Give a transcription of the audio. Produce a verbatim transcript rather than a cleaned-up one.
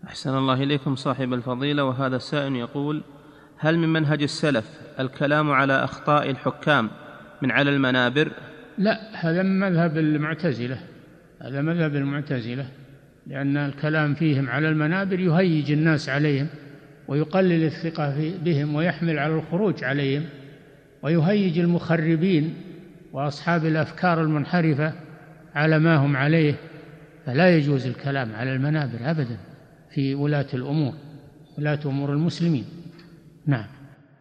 أحسن الله إليكم صاحب الفضيلة. وهذا السائل يقول: هل من منهج السلف الكلام على أخطاء الحكام من على المنابر؟ لا، هذا مذهب المعتزلة، هذا مذهب المعتزلة، لأن الكلام فيهم على المنابر يهيج الناس عليهم ويقلل الثقة بهم ويحمل على الخروج عليهم، ويهيج المخربين وأصحاب الأفكار المنحرفة على ما هم عليه. فلا يجوز الكلام على المنابر أبدا في ولاة الأمور، ولاة أمور المسلمين. نعم.